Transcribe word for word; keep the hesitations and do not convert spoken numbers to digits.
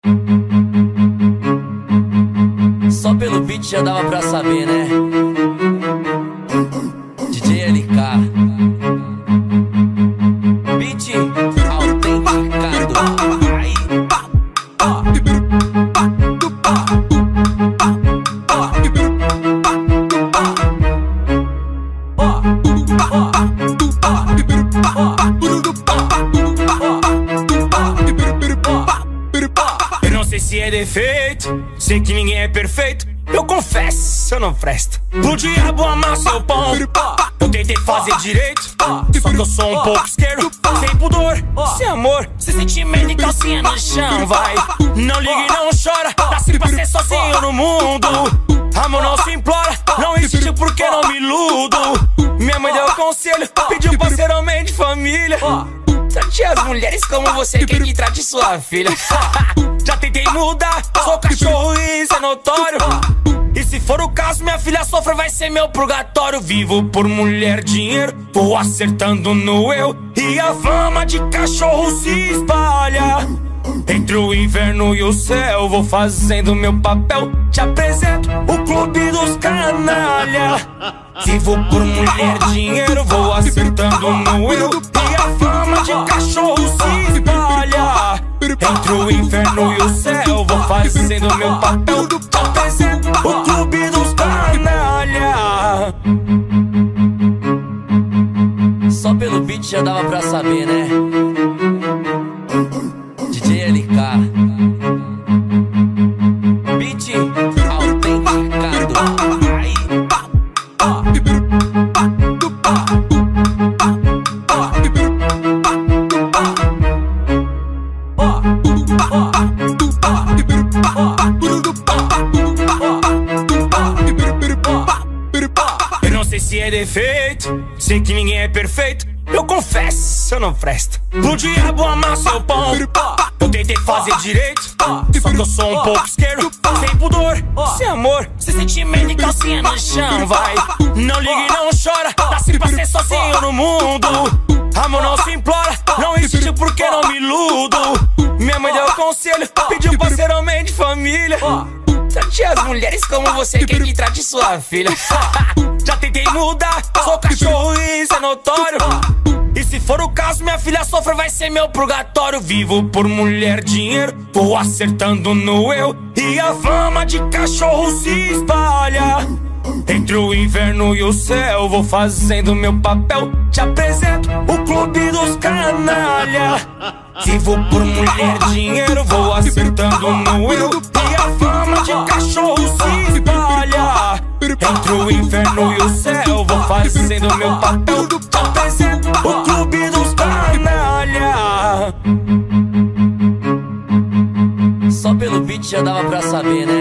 Só pelo beat já dava pra saber, né? D J L K Beat autenticado. Aí. Eu não sei se é defeito, sei que ninguém é perfeito. Eu confesso, eu não presto. Pro diabo amar seu pão, eu tentei fazer direito, só que eu sou um pouco esquerdo. Sem pudor, sem amor, sem sentimento e calcinha no chão, vai. Não liga e não chora, nasci pra ser sozinho no mundo. Amor não se implora, não existe porque não me iludo. Minha mãe deu conselho, pediu pra ser homem de família. Trate as mulheres como você quer que trate sua filha. Já tentei mudar, sou cachorro e isso é notório. E se for o caso, minha filha sofre, vai ser meu purgatório. Vivo por mulher, dinheiro, vou acertando no eu. E a fama de cachorro se espalha entre o inverno e o céu. Vou fazendo meu papel, te apresento o clube dos canalha. Vivo por mulher, dinheiro, vou acertando no eu. E a fama de cachorro se espalha entre o inferno e o céu. Vou fazendo meu papel, te apresento o clube dos canalha. Só pelo beat já dava pra saber, né? D J L K Beat autenticado. Aí. Eu não sei se é defeito, sei que ninguém é perfeito. Eu confesso, eu não presto. Pro diabo amar seu pão, eu tentei fazer direito, só que eu sou um pouco esquerdo. Sem pudor, sem amor, sem sentimento e calcinha no chão, vai. Não liga e não chora, nasci pra ser sozinho no mundo. Amor não se implora, não existe porque não me iludo. Minha mãe deu conselho, pediu pra ser homem de família. Trate as mulheres como você quer que trate sua filha. Já tentei mudar, sou cachorro e isso é notório. E se for o caso, minha filha sofre, vai ser meu purgatório. Vivo por mulher, dinheiro, vou acertando no eu. E a fama de cachorro se espalha entre o inverno e o céu. Vou fazendo meu papel, te apresento o clube dos canalha. Vivo por mulher, dinheiro, vou acertando no eu. E a fama de cachorro se espalha entre o inferno e o céu. Vou fazendo meu papel, te apresento o clube dos canalha. Só pelo beat já dava pra saber, né?